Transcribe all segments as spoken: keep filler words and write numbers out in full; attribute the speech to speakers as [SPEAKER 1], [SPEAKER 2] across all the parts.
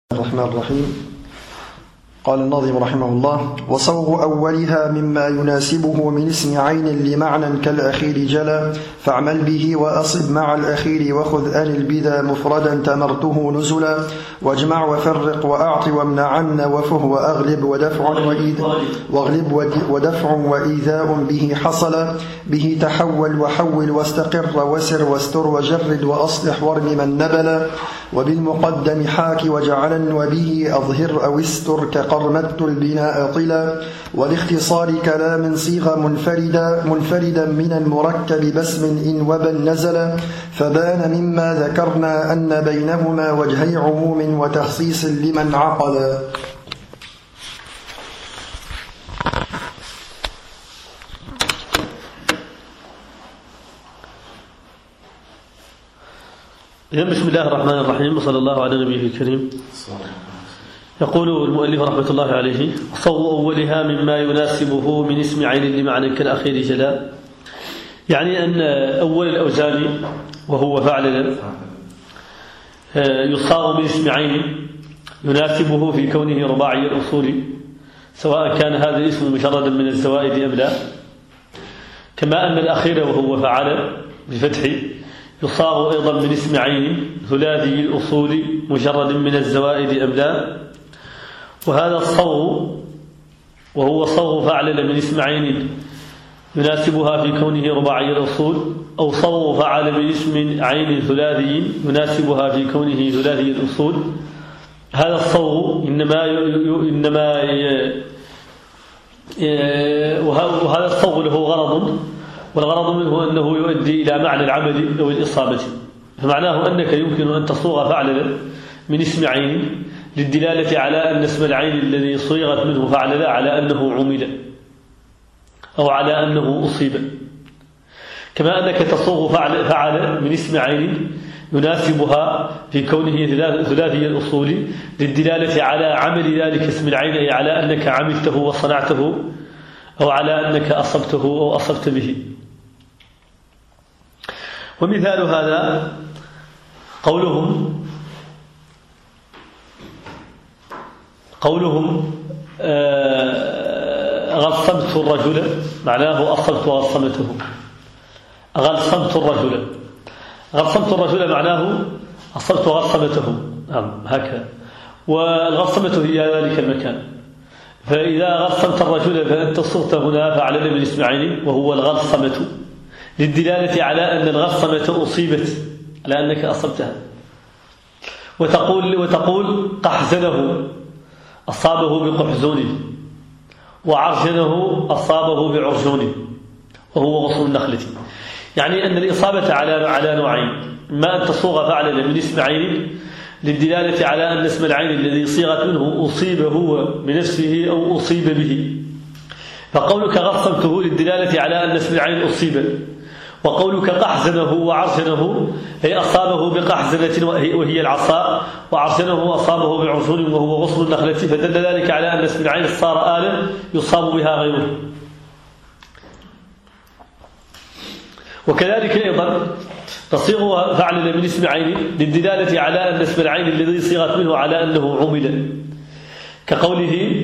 [SPEAKER 1] الرحمن الرحيم. قال الناظم رحمه الله: وصوغ أولها مما يناسبه من اسم عين لمعنى كالأخير جلا، فاعمل به وأصب مع الأخير وخذ أن البذا مفردا تمرته نزلا، واجمع وفرق وأعط وامنعن وفه وأغلب ودفع واغلب ودفع وإيذاء به حصل، به تحول وحول واستقر وسر واستر وجرد وأصلح وارم من نبل، وبالمقدم حاك وجعلا وبه أظهر أو استر كقرمت البناء طلا، والاختصار كلام صيغ منفردا منفردا من المركب باسم إن وبا نزل، فبان مما ذكرنا أن بينهما وجهي عموم وتخصيص لمن عقل.
[SPEAKER 2] بسم الله الرحمن الرحيم، وصلى الله على نبيه الكريم. يقول المؤلف رحمة الله عليه: صو أولها مما يناسبه من اسم عين لمعنى كالأخير جلاء، يعني أن أول الأوزان وهو فعل يصاغ من اسم عين يناسبه في كونه رباعي الأصول، سواء كان هذا الاسم مجردا من الزوائد أم لا، كما أن الأخير وهو فعل بفتح يصاغ أيضا من اسم عين ثلاثي الأصول مجرد من الزوائد أم لا. وهذا الصوغ وهو صوغ فعل من اسم عين يناسبها في كونه رباعي الأصول، أو صوغ فعل من اسم عين ثلاثي يناسبها في كونه ثلاثي الأصول. هذا الصوغ إنما إنما وهذا الصوغ له غرض، والغرض منه أنه يؤدي إلى معنى العمل أو الإصابة، فمعناه أنك يمكن أن تصوغ فعل من اسم عين للدلالة على أن اسم العين الذي صيغت منه فعل على أنه عمل أو على أنه أصيب، كما أنك تصوغ فعل, فعل من اسم عين يناسبها في كونه ثلاثي الأصول للدلالة على عمل ذلك اسم العين، أي على أنك عملته وصنعته أو على أنك أصبته أو أصبت به. ومثال هذا قولهم قولهم غصمت الرجل، معناه أصبت وغصمته. غصمت الرجل غصمت الرجل معناه أصبت وغصمته، نعم هكذا. والغصمة هي ذلك المكان، فإذا غصمت الرجل فأنت صرت هنا فعل من اسم عين وهو الغصمة، للدلالة على أن الغصمة أصيبت، على أنك أصبتها. وتقول وتقول قحزنه أصابه بقحزون، وعرجنه أصابه بعرجون، وهو غصن النخلة. يعني أن الإصابة على على نوعين: ما أن تصوغ فعل من اسم عين للدلالة على أن اسم العين الذي صيغت منه أصيب هو بنفسه أو أصيب به، فقولك غصمته للدلالة على أن اسم العين أصيب، وقولك قحزنه وعرجنه أي أصابه بقحزنة وهي العصا، وعرجنه أصابه بعرجون وهو غصن النخلة، فدل ذلك على أن اسم العين صار آلا يصاب بها غيره. وكذلك أيضا تصيغ فعل من اسم عين للدلالة على أن اسم العين الذي صيغت منه على أنه عمل، كقوله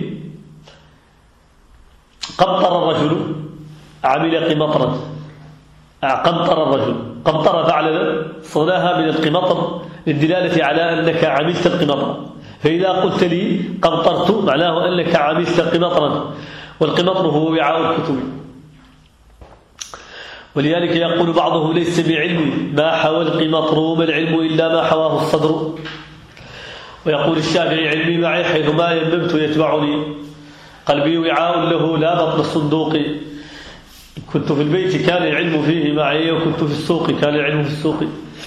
[SPEAKER 2] قمطر الرجل عمل قمطرا. قمطر الرجل، قمطر فعل صناها من القمطر للدلالة على أنك عملت القمطر، فإذا قلت لي قمطرت معناه أنك عملت قمطرا، والقمطر هو وعاء الكتب. ولذلك يقول بعضهم: ليس بعلم ما حوى القمطر، وما العلم إلا ما حواه الصدر. ويقول الشافعي: علمي معي حيث ما يممت يتبعني، قلبي وعاء له لا بطن الصندوق، كنت في البيت كان العلم فيه معي، وكنت في السوق كان العلم في السوق.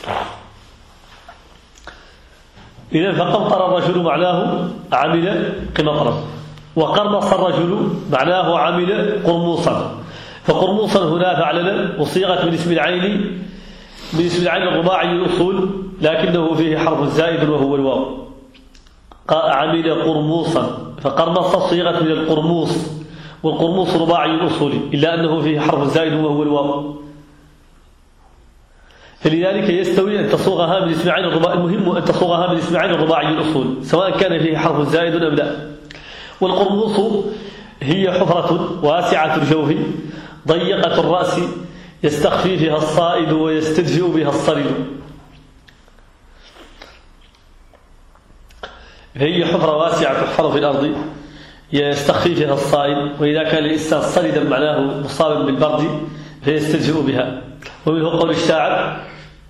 [SPEAKER 2] إذن فقمطر الرجل معناه عمل قمطرا، وقرمص الرجل معناه عمل قرموصا. فقرموصا هنا فعلنا وصيغت من اسم العين من اسم العين الرباعي الأصول، لكنه فيه حرف زائد وهو الواو. عمل قرموصا، فقرمص صيغت من القرموص، والقرموص رباعي الأصول، إلا أنه فيه حرف زائد وهو الواو. فلذلك يستوي أن تصوغها من اسم عين الرباعي. المهم أن تصوغها من اسم عين الرباعي الأصول سواء كان فيه حرف زائد أم لا. والقرموص هي حفرة واسعة الجوف ضيقة الرأس يستخفي فيها الصائد ويستدفئ بها الصريد. هي حفرة واسعة تحفر في الأرض يستخفي فيها الصائد، وإذا كان الإنسان صلدا معناه مصابا بالبرد فيستدفئ بها. ومنه قول الشاعر: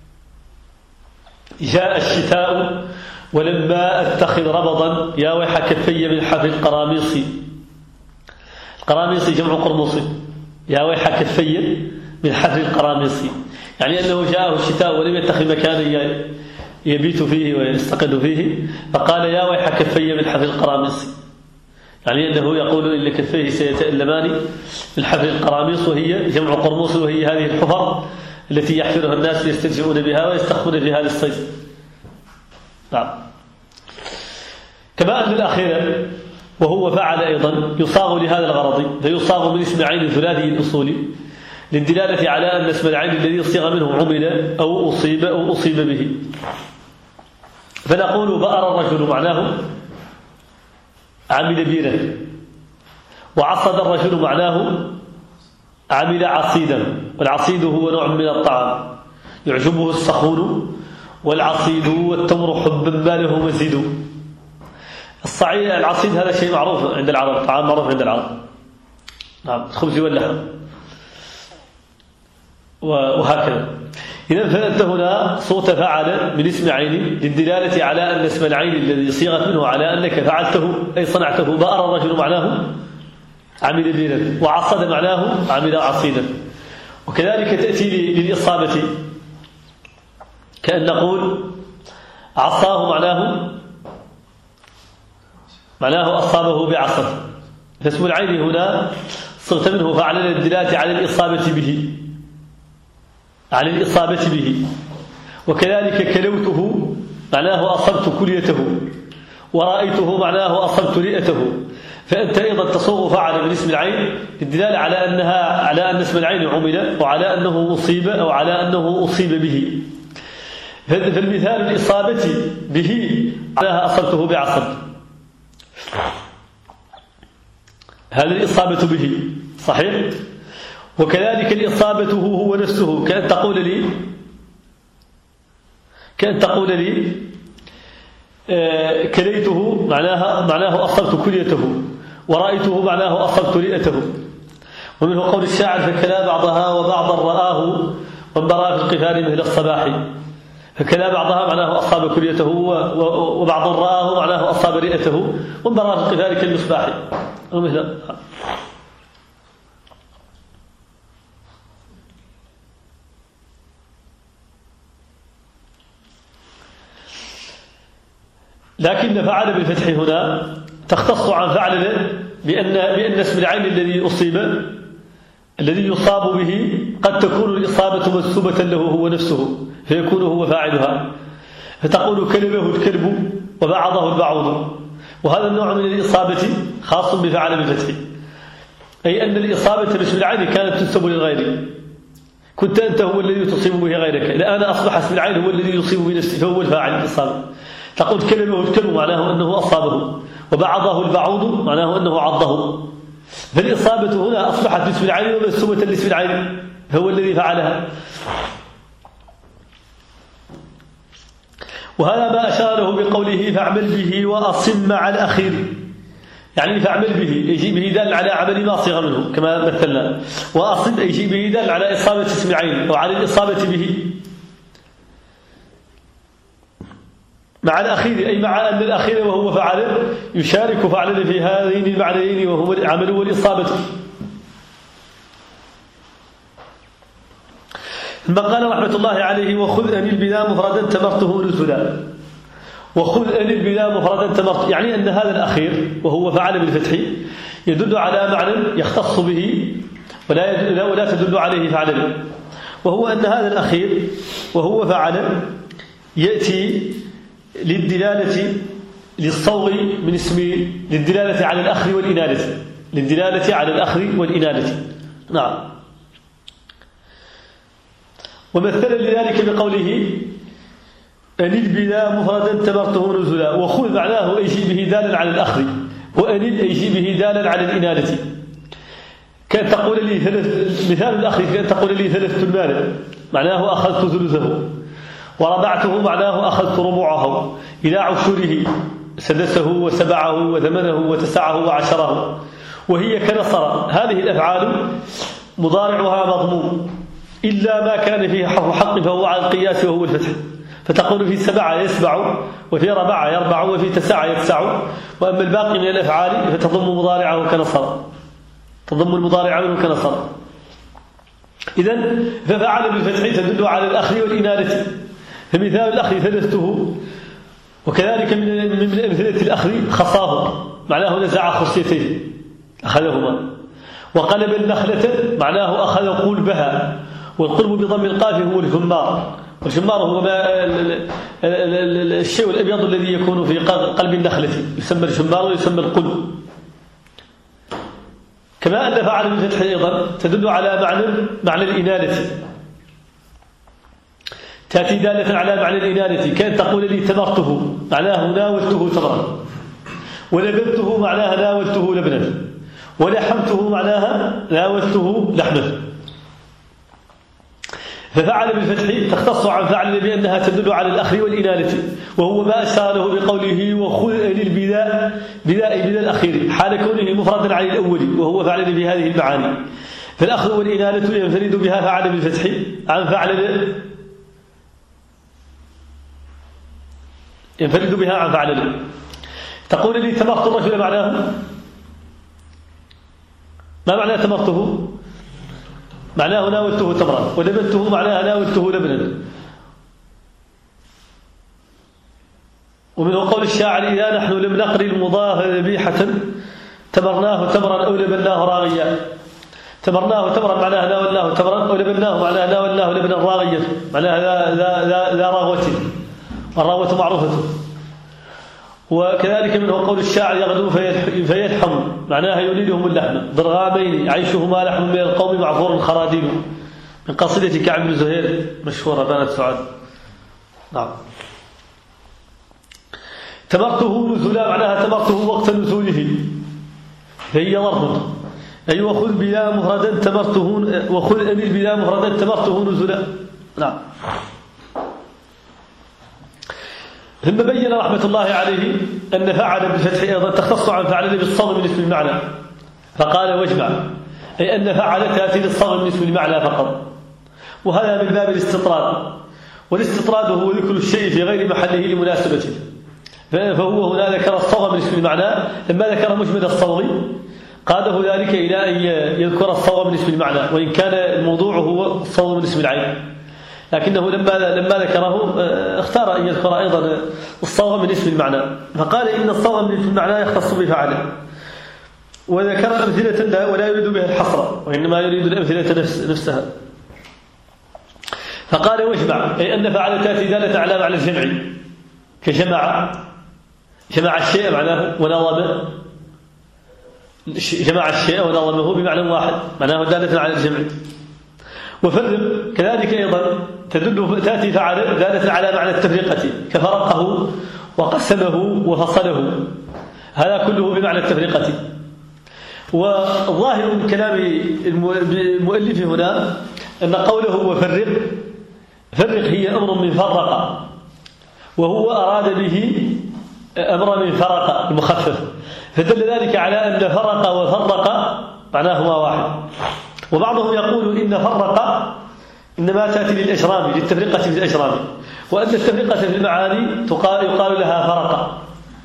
[SPEAKER 2] جاء الشتاء ولما أتخذ ربضا يا ويح كفي من حفر القراميص. القراميص جمع قرموص، يا ويح كفي من حفر القراميص، يعني أنه جاءه الشتاء ولم يتخذ مكانا يبيت فيه ويستقل فيه فقال يا ويح كفي من حفر القراميص، يعني أنه يقول إن كفيه سيتألمان من حفر القراميص، وهي جمع قرموص، وهي هذه الحفر التي يحفرها الناس يستدفئون بها ويستخفون بها للصيد. نعم. كما أن الأخير وهو فعل أيضا يصاغ لهذا الغرض، فيصاغ من اسم عين ثلاثي الأصول للدلالة على أن اسم العين الذي صيغ منه عمل أو أصيب أو أصيب به. فنقول بأر الرجل معناه عمل بيرا، وعصد الرجل معناه عمل عصيدا، والعصيد هو نوع من الطعام يعجبه السخون، والعصيد والتمر حبا ما له مزيد. الصعيد العصيد هذا شيء معروف عند العرب، طعام معروف عند العرب. نعم، الخبز واللحم وهكذا. إذا فأنت هنا صوت فعل من اسم عين للدلالة على أن اسم العين الذي صيغت منه على أنك فعلته أي صنعته. بأر الرجل معناه عمل بيرا، وعصد معناه عمل عصيدا. وكذلك تأتي للإصابة كأن نقول عصاه معناه معناه أصابه بعصا. فاسم العين هنا صرت منه فعل للدلالة على الإصابة به على الإصابة به. وكذلك كلوته معناه أصبت كليته، ورأيته معناه أصبت رئته. فأنت أيضا تصوغ فعل من اسم العين للدلالة على أنها على أن اسم العين عمل، وعلى أنه أصيب أو على أنه أصيب به. فالمثال الإصابة به معناها أصبته بعصب، هذه الإصابة به صحيح. وكذلك الإصابة هو نفسه، كأن تقول لي كأن تقول لي آه كليته معناها معناه أصبت كليته، ورأيته معناه أصبت رئته. ومنه قول الشاعر: فكلا بعضها وبعضا رآه وانبرى في القفار مثل الصباح. فكلا بعضها معناه أصاب كليته، وبعضا رآه معناه أصاب رئته، وانبرى في القفار كالمصباح. ومثل لكن فعل بالفتح هنا تختص عن فعل بأن بأن اسم العين الذي أصيب الذي يصاب به قد تكون الإصابة منسوبة له هو نفسه، فيكون هو فاعلها. فتقول كلبه الكلب وبعضه البعوض. وهذا النوع من الإصابة خاص بفعل بالفتح، أي أن الإصابة باسم العين كانت تنسب للغير، كنت أنت هو الذي تصيب به غيرك، الآن أصبح اسم العين هو الذي يصيب بنفسه، فهو الفاعل الإصابة. تقول كلمه الكلب معناه أنه أصابه، وبعضه البعوض معناه أنه عضه. فالإصابة هنا أصبحت باسم العين ومنسوبة لاسم العين، هو الذي فعلها. وهذا ما أشار له بقوله: فاعمل به وأصم مع الأخير، يعني فاعمل به يجي به دال على عمل ما صيغ منه كما مثلنا، وأصم يجي به دال على إصابة اسم العين أو على الإصابة به مع الأخير، أي مع أن الأخير وهو فعل يشارك فعل في هذين المعنيين وهو العمل والإصابة. ثم قال رحمة الله عليه: وخذ أن البناء مفردا تمرته نزلا. وخذ أن البناء مفردا تمرته، يعني أن هذا الأخير وهو فعل بالفتح يدل على معنى يختص به ولا ولا تدل عليه فعل، وهو أن هذا الأخير وهو فعل يأتي للدلالة للصوغ من اسم للدلالة على الأخذ والإنالة للدلالة على الأخذ والإنالة. نعم. ومثل لذلك بقوله أنل بلا مفردا تمرته نزلا، وخذ معناه أي شيء به دالا على الأخذ، وأنل أي شيء به دالا على الإنالة. كان تقول لي ثلاث، مثال الأخذ كان تقول لي ثلثت المال معناه أخذت ثلثه، وربعته معناه أخذت ربعه، إلى عشره سدسه وسبعه وثمنه وتسعه وعشره، وهي كنصر. هذه الأفعال مضارعها مضموم إلا ما كان فيه حرف حق فهو على القياس وهو الفتح، فتقول في سبعة يسبع، وفي ربعة يربع، وفي تسعة يتسع. وأما الباقي من الأفعال فتضم مضارعه كنصر، تضم المضارع منه كنصر. إذن ففعل بالفتح تدل على الأخذ والإنالة، فمثال الأخذ ثلثته، وكذلك من من أمثلة الأخذ خصاه معناه نزع خصيته أخذهما، وقلب النخلة معناه أخذ قلبها، والقلب بضم القاف هو الجمار، والجمار هو ما الشيء الأبيض الذي يكون في قلب النخلة يسمى الجمار ويسمى القلب. كما أن فعل بالفتح أيضا تدل على معنى معنى الإنالة، تأتي دالة على معنى الإنالة. كان تقول لي تمرته معناه ناولته تمرا، ولبنته معناها ناولته لبنا، ولحمته معناها ناولته لحما. ففعل بالفتح تختص عن فعل بأنها تدل على الأخذ والإنالة، وهو ما أشاره بقوله وخذ للبداء بداء بداء الأخير حال كونه مفردا عن الأول، وهو فعل بهذه المعاني. فالأخذ والإنالة ينفرد بها فعل بالفتح عن فعل ينفرد بها عن فعل. تقول لي تمرت الرجل معناه ما معنى تمرته؟ معناه ناولته تمرا، ولبنته معناه ناولته لبنا. ومنه قول الشاعر إذا نحن لم نقر المضاف ذبيحة تمرناه تمرا أو لبناه راغيا. تمرناه تمرا معناه ناولناه تمرا، أو لبناه معناه ناولناه لبنا راغيا، معناه ذا ذا ذا ذا راغوة، والراغوة معروفة. وكذلك منه قول الشاعر يغدو فيلحم معناها يريدهم اللحم، ضرغامين عيشهما لحم من القوم معفور الخراديل، من قصيدة كعب بن زهير مشهورة بانت سعاد. نعم. تمرته نزلا معناها تمرته وقت نزوله، فهي ضرب. أي وخذ بلا مفردا تمرته، وخذ أمل بلا مفردا تمرته نزلا. نعم. ثم بين رحمة الله عليه أن فعل بالفتح أيضا تختص عن فعل بالصغر من اسم المعنى، فقال واجمع، أي أن فعل تأتي للصغر من اسم المعنى فقط، وهذا من باب الاستطراد، والاستطراد هو ذكر الشيء في غير محله لمناسبته. فهو هنا ذكر الصغر من اسم المعنى، لما ذكر مجمل الصغر قاده ذلك إلى أن يذكر الصغر من اسم المعنى، وإن كان الموضوع هو الصغر من اسم العين، لكنه لما لما ذكره اختار أن يذكر أيضا الصغر من اسم المعنى، فقال إن الصغر من اسم المعنى يختص بفعله، وذكر أمثلة لا ولا يريد بها الحصر، وإنما يريد الأمثلة نفس نفسها. فقال واجمع، أي أن فعل تأتي دالة على معنى الجمع، كجمع جمع الشيء معناه ونظمه، جمع الشيء ونظمه بمعنى واحد معناه دالة على الجمع. وفرق كذلك أيضا تدل تأتي فعل دالة على معنى التفرقة، كفرقه وقسمه وفصله، هذا كله بمعنى التفرقة. والظاهر من كلام المؤلف هنا أن قوله وفرق، فرق هي أمر من فرق، وهو أراد به أمر من فرق المخفف، فدل ذلك على أن فرق وفرق معناهما واحد. وبعضهم يقول إن فرق إنما تأتي للإشرام، للتفرقة في الإشرام، وأن التفرقة في المعاني تقال يقال لها فرق.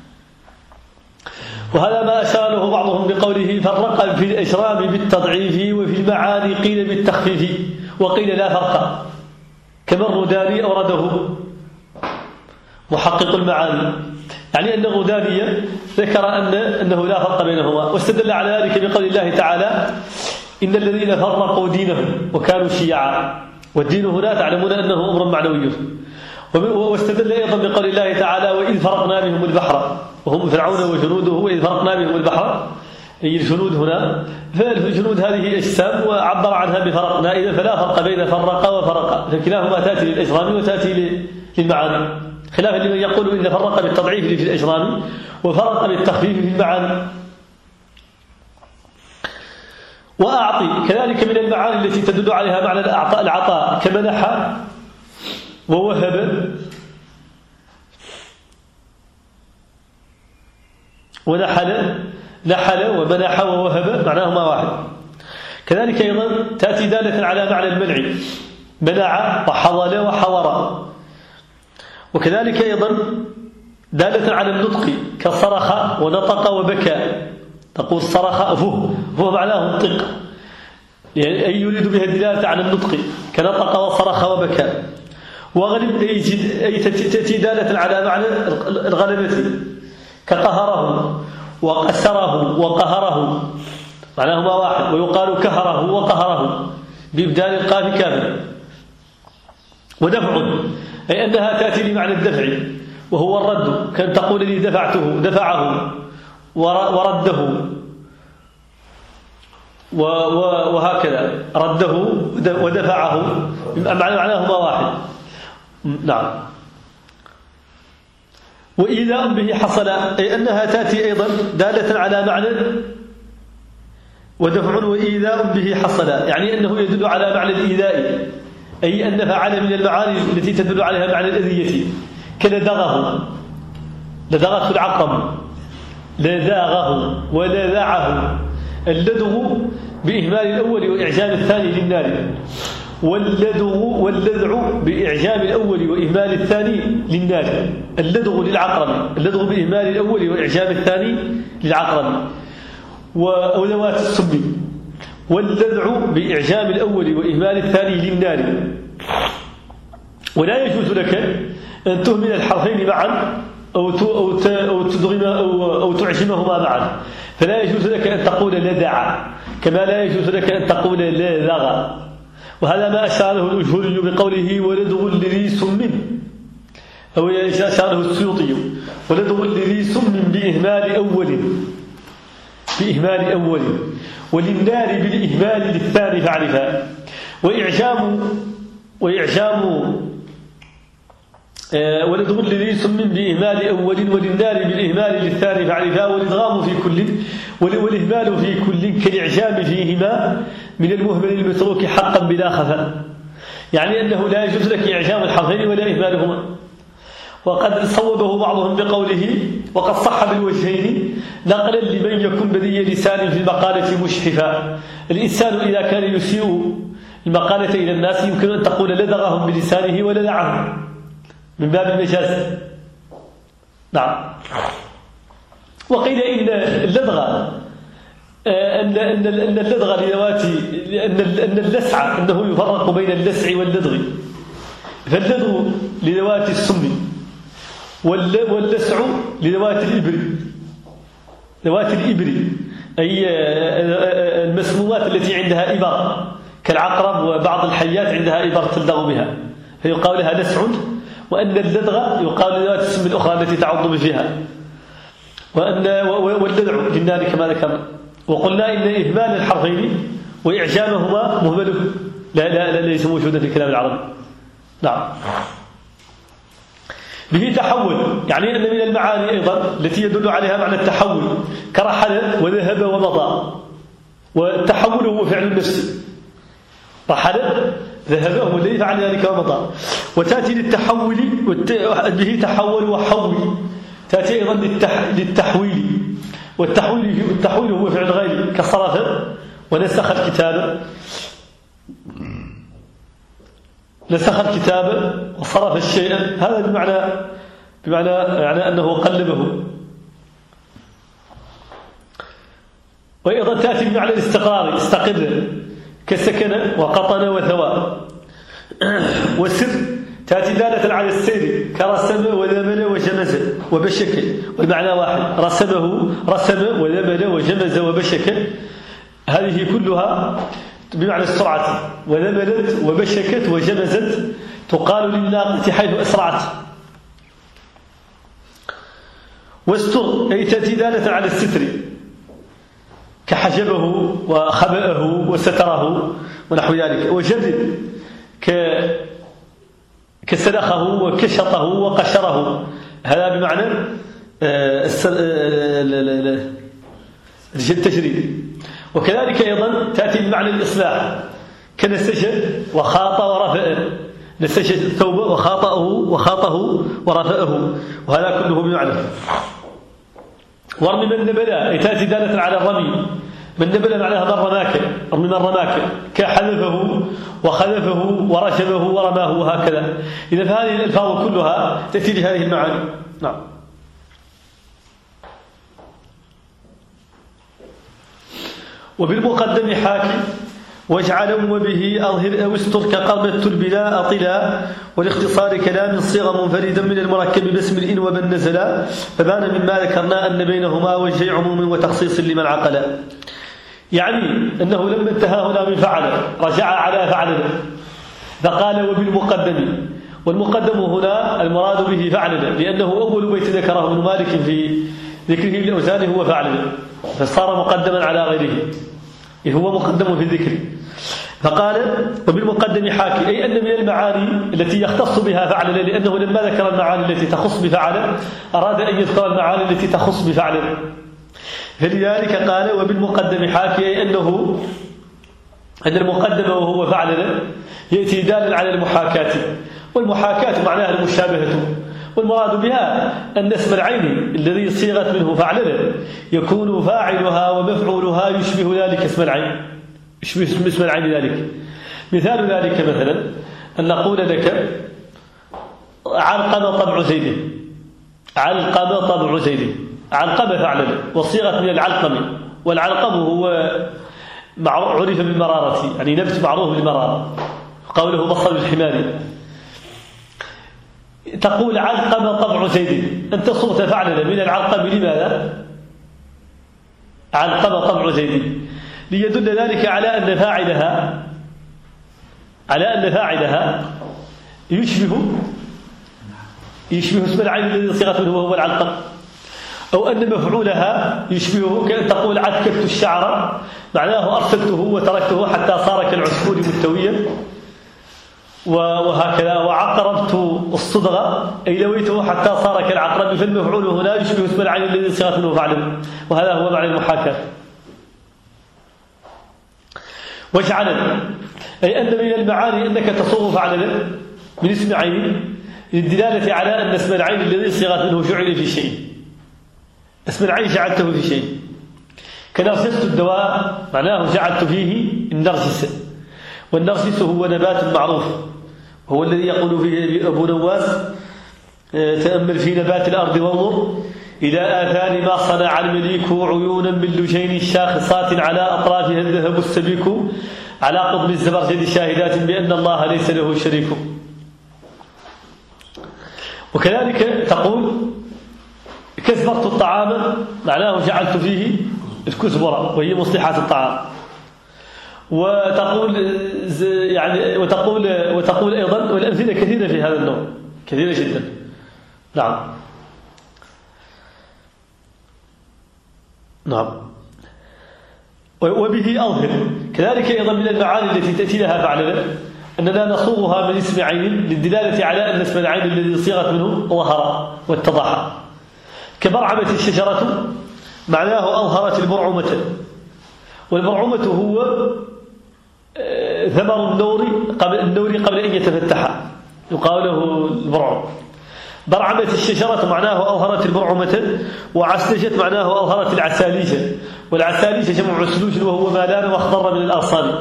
[SPEAKER 2] وهذا ما أشاره بعضهم بقوله فرق في الإشرام بالتضعيف، وفي المعاني قيل بالتخفيف وقيل لا فرق، كما الرداني أورده محقق المعاني، يعني أن الرداني ذكر أن أنه لا فرق بينهما، واستدل على ذلك بقول الله تعالى إن الذين فرقوا دينهم وكانوا شيعا، والدين هنا تعلمون أنه أمر معنوي. واستدل أيضا بقول الله تعالى وإذ فرقنا بهم البحر، وهم فرعون وجنوده، وإذ فرقنا بهم البحر أي الجنود هنا، فالجنود هذه أجسام وعبر عنها بفرق، إذا فلا فرق بين فرق وفرق، فكلاهما تأتي للإجرام وتأتي للمعاني، خلافا لمن يقول إن فرق بالتضعيف في الإجرام وفرق بالتخفيف في المعاني. وأعطي كذلك من المعاني التي تدل عليها معنى الأعطاء العطاء كمنح ووهب ونحل، نحل ومنح ووهب معناهما واحد. كذلك أيضا تأتي دالة على معنى المنع، منع وحضل وحضر. وكذلك أيضا دالة على النطق كصرخ ونطق وبكى، تقول صرخ فه فه معناه انطق، يعني أي يريد بها الدلالة على النطق كنطق وصرخ وبكى. وغلب أي تأتي دالة على معنى الغلبة كقهره وقسره وقهره معناهما واحد، ويقال كهره وقهره بإبدال القاف كامل. ودفع أي أنها تأتي لمعنى الدفع وهو الرد، كان تقول لي دفعته دفعه ورده وهكذا رده ودفعه معناهما واحد. نعم. وإيذاء به حصل أي أنها تأتي أيضا دالة على معنى ودفع وإيذاء به حصل، يعني أنه يدل على معنى الإيذاء، أي أن فعل من المعاني التي تدل عليها معنى الأذية كلدغه، لدغته العقرب، لداغه ولذعه. اللدغ بإهمال الأول وإعجام الثاني للنار، واللدغ واللذع بإعجام الأول وإهمال الثاني للنار. اللدغ للعقرب، اللدغ بإهمال الأول وإعجام الثاني للعقرب. وذوات السم، واللذع بإعجام الأول وإهمال الثاني للنار. ولا يجوز لك أن تهمل الحرفين معا أو أو تدغم أو أو تعجمهما معا، فلا يجوز لك أن تقول لدع كما لا يجوز لك أن تقول لذغ. وهذا ما أشاره الأجهري بقوله ولدغ لذي سم، أو أشاره السيوطي ولدغ لذي سم بإهمال أول بإهمال أول وللنار بالإهمال للثاني فاعرفا. وإعجام وإعجام آه ولدغ لذي سم بإهمال أول وللنار بالإهمال للثاني فاعرفا. والإدغام في كل والإهمال في كل كالإعجام فيهما من المهمل المتروك حقا بلا خفاء، يعني أنه لا يجوز لك إعجام الحرفين ولا إهمالهما. وقد صوبه بعضهم بقوله وقد صح بالوجهين نقلا لمن يكون بذي لسان في المقالة مشحفا. الإنسان إذا كان يسيء المقالة إلى الناس يمكن أن تقول لدغهم بلسانه ولدعهم من باب المجاز. نعم. وقيل إن اللدغ أن أن أن اللدغ لذوات أن أن اللسع أنه يفرق بين اللسع واللدغ، فاللدغ لذوات السم واللسع لذوات الإبر، ذوات الإبر أي المسمومات التي عندها إبر كالعقرب وبعض الحيات عندها إبر تلدغ بها فيقال لها لسع. وأن اللدغ يقال لذوات السم الأخرى التي تعض بفيها. وأن واللدع للنار كما ذكرنا. وقلنا إن إهمال الحرفين وإعجامهما مهمل لا لا لا ليس موجودا في الكلام العربي. نعم. به تحول، يعني أن من المعاني أيضا التي يدل عليها معنى التحول كرحل وذهب ومضى. والتحول هو فعل النفس، رحل ذهب هو الذي فعل ذلك ومضى. وتأتي للتحول به تحول وحول، تأتي أيضا للتحويل. والتحويل التحويل هو فعل غير كصرف ونسخ الكتاب، نسخ الكتاب وصرف الشيء، هذا بمعنى بمعنى يعني أنه قلبه. وأيضا تأتي بمعنى الاستقرار، استقر كسكن وقطن وثوى. والسر تأتي دالة على السير كرسم وذمل وجمز وبشك، والمعنى واحد، رسمه رسم وذمل وجمز وبشك، هذه كلها بمعنى السرعة. وذملت وبشكت وجمزت تقال للناقة حيث أسرعت. واستر أي تأتي دالة على الستر كحجبه وخبأه وستره ونحو ذلك. وجد كسلخه وكشطه وقشره، هذا بمعنى التجريد. وكذلك أيضا تأتي بمعنى الإصلاح، كنسج وخاط ورفأ، نسج الثوب وخاطأه وخاطه ورفأه، وهذا كله بمعنى. ورمي من نبلا تأتي دالة على الرمي، من نبلا معناها من رماك، رمي من رماك، كحذفه وخذفه ورشمه ورماه وهكذا. إذا فهذه الألفاظ كلها تأتي بهذه المعاني. نعم. وبالمقدم حاكي واجعل وبه أظهر أو استر كقامت البلاء أطلا، والاختصار كلام صيغة منفردا من المركب باسم الإن وبن نزلا، فبان مما ذكرنا أن بينهما وجه عموم وتخصيص لمن عقل. يعني أنه لما انتهى هنا من فعل رجع على فعل، فقال وبالمقدم، والمقدم هنا المراد به فعل، لأنه أول بيت ذكره ابن مالك في ذكره الأوزان هو فعل، فصار مقدما على غيره، هو مقدم في الذكر. فقال وبالمقدم حاكي، أي أن من المعاني التي يختص بها فعل، لأنه لما ذكر المعاني التي تخص بفعل أراد أن يذكر المعاني التي تخص بفعل، فلذلك قال وبالمقدم حاكي، أي أنه أن المقدم وهو فعل يأتي دالا على المحاكاة، والمحاكاة معناها المشابهة، والمراد بها أن اسم العين الذي صيغت منه فعل يكون فاعلها ومفعولها يشبه ذلك اسم العين، يشبه اسم العين ذلك. مثال ذلك مثلا أن نقول لك علقم طبع زيد، علقم طبع زيد، علقم فعل وصيغت من العلقم، والعلقم هو عرف بالمرارة، يعني نبت معروف بالمرارة، قوله بصل الحمار. تقول علقم طبع زيد، أنت صرت فعلا من العلقم، لماذا؟ علقم طبع زيد، ليدل ذلك على أن فاعلها على أن فاعلها يشبه يشبه اسم العين الذي صيغت منه وهو العلقم، أو أن مفعولها يشبهه، كأن تقول عككت الشعر، معناه أرسلته وتركته حتى صار كالعصفور مستويا، وهكذا. وعقربت الصدغ أي لويته حتى صار كالعقرب، فالمفعول هنا يشبه اسم العين الذي صيغت منه فعلا، وهذا هو معنى المحاكاة. واجعل، أي أن من المعاني أنك تصوغ فعلا من اسم عين للدلالة على أن اسم العين الذي صيغت منه جعل في شيء، اسم العين جعلته في شيء، كنرجست الدواء معناه جعلت فيه النرجس، والنرجس هو نبات معروف، هو الذي يقول فيه أبو نواس تأمل في نبات الأرض وانظر إلى آثار ما صنع المليك، عيونا من لجين شاخصات على أطرافها الذهب السبيك، على قطب الزبرجد شاهدات بأن الله ليس له شريك. وكذلك تقول كثرت الطعام، معناه جعلت فيه الكزبرة وهي مصلحات الطعام. وتقول يعني وتقول وتقول أيضا، والأمثلة كثيرة في هذا النوع، كثيرة جدا. نعم نعم. وبه أظهر، كذلك أيضا من المعاني التي تأتي لها فعلنا أننا نصوغها من اسم عين للدلالة على أن اسم العين الذي صيغت منه ظهر واتضح، كبرعمة الشجرة معناه أظهرت البرعمة، والبرعمة هو ثمر النور قبل النور قبل أن يتفتح، يقال له البرعم. برعمة الشجرة معناه أظهرت البرعمة، وعسلجت معناه أظهرت العساليج، والعساليج جمع عسلوج وهو ما لان واخضر من الأغصان.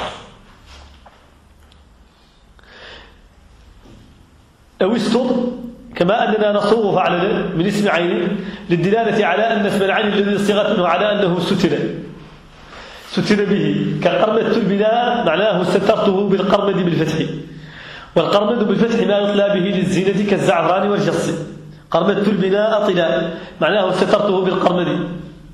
[SPEAKER 2] أو استر، كما أننا نصوغ فعلنا من اسم عين للدلالة على أن اسم العين الذي صيغت منه على أنه ستر ستر به، كقرمدت البناء معناه سترته بالقرمد بالفتح، والقرمد بالفتح ما يطلى به للزينة كالزعفران والجص. قرمدت البناء طلا معناه سترته بالقرمد،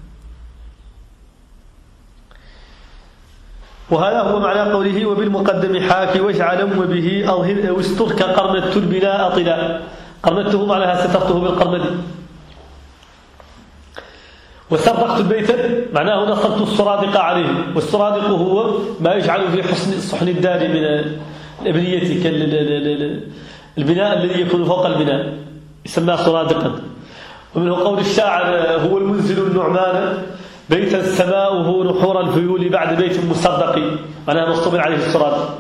[SPEAKER 2] وهذا هو معنى قوله وبالمقدم حاكي واجعل وبه أظهر أو استر كقرمدت البناء طلا، قرمدته معناها سترته بالقرمد. وسرقت البيت معناه نصبت السرادق عليه، والسرادق هو ما يجعل في حسن صحن الدار من الأبنية كالبناء الذي يكون فوق البناء يسمى سرادقا. ومنه قول الشاعر هو المنزل النعمان بيتا سماؤه نحور الفيول بعد بيت مصدق، معناه مصطوب عليه السرادق.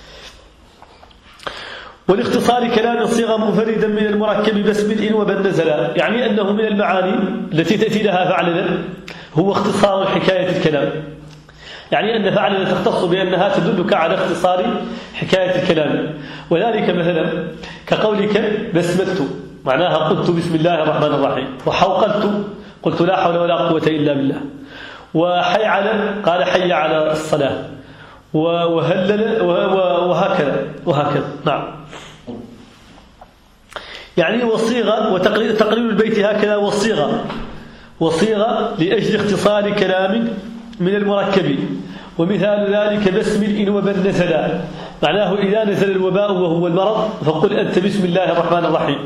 [SPEAKER 2] والاختصار كلام صيغة منفردا من المركب باسم إن وبن نزل، يعني أنه من المعاني التي تأتي لها فعلنا هو اختصار حكاية الكلام، يعني أن فعلنا تختص بأنها تدلك على اختصار حكاية الكلام. وذلك مثلا كقولك بسمت معناها قلت بسم الله الرحمن الرحيم، وحوقلت قلت لا حول ولا قوة إلا بالله، وحي على قال حي على الصلاة، وهلل وهكذا وهكذا. نعم، يعني وصيغة وتقرير البيت هكذا وصيغة وصيغة لأجل اختصار كلام من المركب. ومثال ذلك بسم إن وبن نزل، معناه إذا نزل الوباء وهو المرض فقل أنت بسم الله الرحمن الرحيم.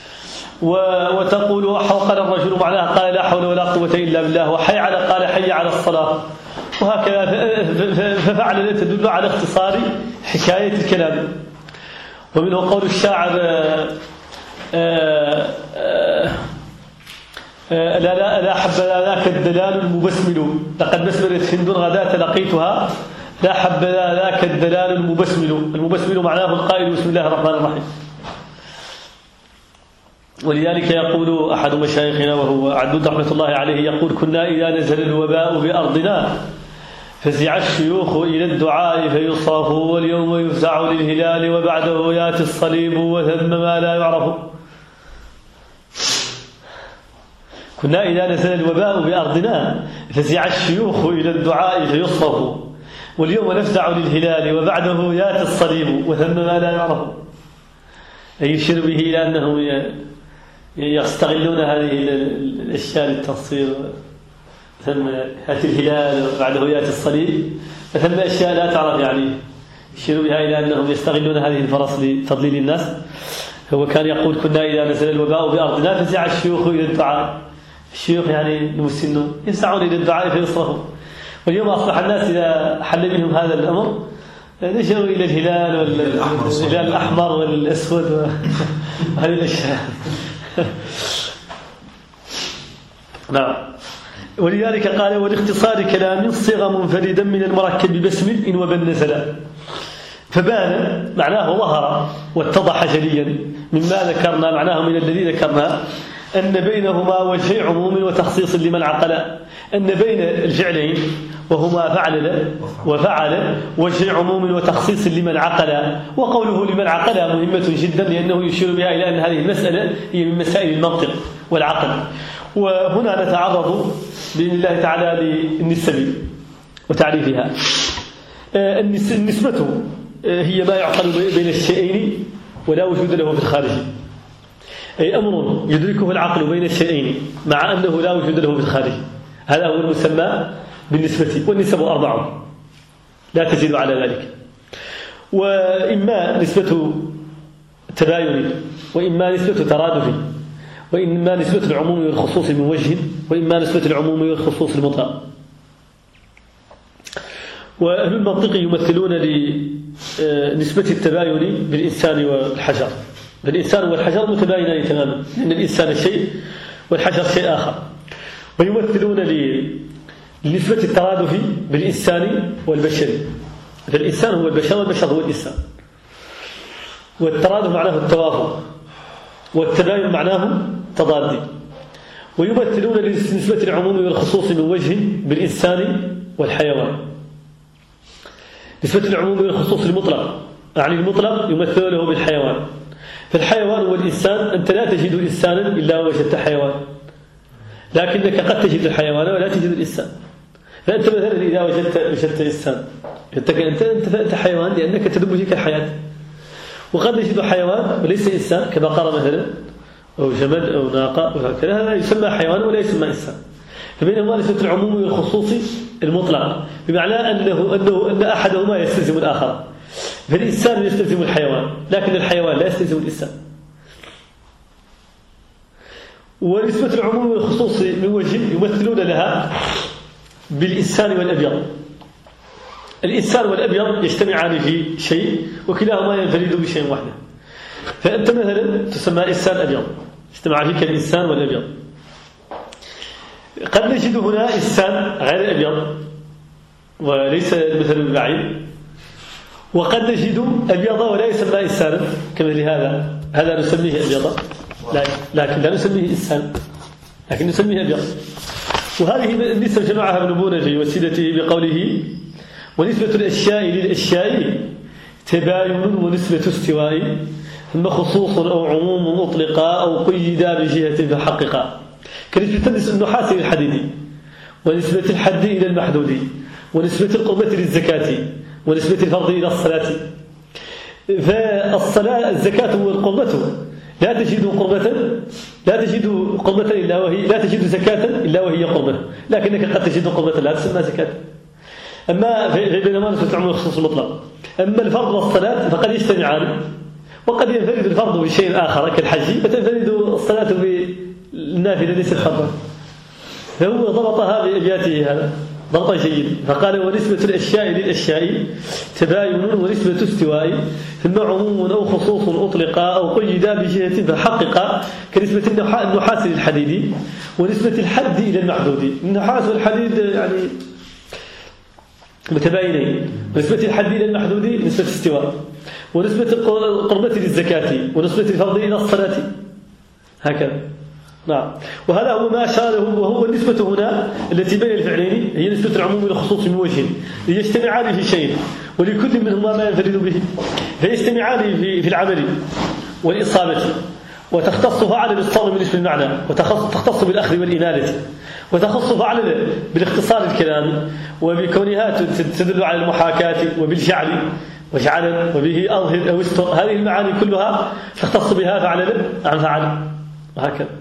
[SPEAKER 2] وتقول حوقل الرجل معناها قال لا حول ولا قوة إلا بالله، وحي على قال حي على الصلاة، وهكذا. ففعل تدل على اختصار حكاية الكلام. ومنه قول الشاعر آآ آآ آآ لا لا لا حب ذاك الدلال المبسمل، لقد بسملت هند غداة لقيتها، لا حب ذاك الدلال المبسمل. المبسمل معناه القائل بسم الله الرحمن الرحيم. ولذلك يقول أحد مشايخنا وهو عدود رحمة الله عليه يقول كنا إذا نزل الوباء بأرضنا فزع الشيوخ إلى الدعاء فيصرف، واليوم يفزع للهلال وبعده ياتي الصليب وثم ما لا يعرف. كنا إذا نزل الوباء بأرضنا فزع الشيوخ إلى الدعاء فيصرف، واليوم نفزع للهلال وبعده ياتي الصليب وثم ما لا يعرف. أي يشير به إلى أنهم يستغلون هذه الأشياء للتصوير، ثم يأتي الهلال وبعده يأتي الصليب، ثم أشياء لا تعرف، يعني يشير بها إلى أنهم يستغلون هذه الفرص لتضليل الناس. هو كان يقول كنا إذا نزل الوباء بأرضنا فزع الشيوخ إلى الدعاء، الشيوخ يعني المسنون يسعون إلى الدعاء فيصرفوا. واليوم أصبح الناس إذا حل منهم هذا الأمر نشروا إلى الهلال والهلال الأحمر والأسود وهذه الأشياء. نعم. ولذلك قال والاختصار كلام صيغة منفردا من المركب باسم إن وبن نزل، فبان معناه ظهر واتضح جليا مما ذكرنا، معناه من الذي ذكرنا أن بينهما وجه عموم وتخصيص لمن عقل، أن بين الفعلين وهما فعل وفعل وجه عموم وتخصيص لمن عقل. وقوله لمن عقل مهمة جدا، لأنه يشير بها إلى أن هذه المسألة هي من مسائل المنطق والعقل. وهنا نتعرض بإذن الله تعالى للنسب وتعريفها. النسبة هي ما يعقل بين الشيئين ولا وجود له في الخارج، أي أمر يدركه العقل بين الشيئين مع أنه لا وجود له في الخارج، هذا هو المسمى بالنسبة. والنسب أربع لا تزيد على ذلك، وإما نسبة تباين، وإما نسبة ترادف، وإما نسبة العموم والخصوص من وجه، وإما نسبة العموم والخصوص المطلق. وأهل المنطق يمثلون لنسبة التباين بالإنسان والحجر. الإنسان والحجر متباينان تماما، لأن الإنسان شيء والحجر شيء آخر. ويمثلون لنسبة الترادف بالإنسان والبشر، فالإنسان هو البشر والبشر هو الإنسان. والترادف معناه التوافق، والتباين معناه تضادي. ويمثلون لنسبة العموم والخصوص من وجه بالإنسان والحيوان. نسبة العموم والخصوص المطلق، يعني المطلق يمثل له بالحيوان. فالحيوان والإنسان أنت لا تجد إنسانا إلا وجدت حيوان، لكنك قد تجد الحيوان ولا تجد الإنسان. فأنت مثلا إذا وجدت وجدت إنسان أنت أنت فأنت حيوان لأنك تدب فيك الحياة. وقد نجد حيوان وليس إنسان كبقرة مثلا أو جمل أو ناقة وهكذا، هذا يسمى حيوان ولا يسمى إنسان. فبينهما نسبة العموم والخصوص المطلق، بمعنى أنه أنه أن أحدهما يستلزم الآخر. فالإنسان يستلزم الحيوان، لكن الحيوان لا يستلزم الإنسان. ونسبة العموم والخصوص من وجه يمثلون لها بالإنسان والأبيض. الإنسان والأبيض يجتمعان في شيء وكلاهما ينفرد بشيء واحد. فأنت مثلا تسمى إنسان أبيض، اجتمع فيك الإنسان والأبيض. قد نجد هنا إنسان غير أبيض وليس المثل البعيد، وقد نجد أبيض ولا يسمى إنسانا كمثل هذا، هذا نسميه أبيضا لكن لا نسميه إنسان، لكن نسميه أبيض. وهذه النسبة جمعها ابن بونة في وسيلته بقوله: ونسبة الأشياء للأشياء تباين ونسبة استواء، ثم خصوص أو عموم مطلقة أو قيدا بجهة فحققا، كنسبة النحاس إلى الحديد، ونسبة الحد إلى المحدود، ونسبة القربة للزكاة، ونسبة الفرض إلى الصلاة. فالصلاة الزكاة والقربة لا تجد قربة لا تجد قربة إلا وهي لا تجد زكاة إلا وهي قربة، لكنك قد تجد قربة لا تسمى زكاة. أما بينما نسبة العموم والخصوص المطلق. أما الفرض والصلاة فقد يجتمعان، وقد ينفرد الفرض بشيء آخر كالحج، فتنفرد الصلاة بالنافلة ليست فرضا. فهو ضبطها بأبياته هذا ضبط جيد، فقال: ونسبة الأشياء للأشياء تباين ونسبة استواء، ثم عموم أو خصوص أطلق أو قيد بجهة فحقق، كنسبة النحاس للحديد، ونسبة الحد إلى المحدود. النحاس والحديد يعني متباينين، ونسبة الحد إلى المحدود نسبة استواء، ونسبة القربة للزكاة، ونسبة الفرض إلى الصلاة، هكذا. نعم. وهذا هو ما أشاره، وهو النسبة هنا التي بين الفعلين هي نسبة العموم والخصوص من وجه، يجتمعان في شيء ولكل منهما ما ينفرد به، فيجتمعان في العمل والإصابة، وتختص فعل بالصوم من اسم المعنى، وتختص بالأخذ والإنالة، وتخص فعل بالاختصار الكلامي، وبكونها تدل على المحاكاة، وبالجعل وجعل وبه أظهر أو استر. هذه المعاني كلها تختص بها فعل عن فعل، وهكذا.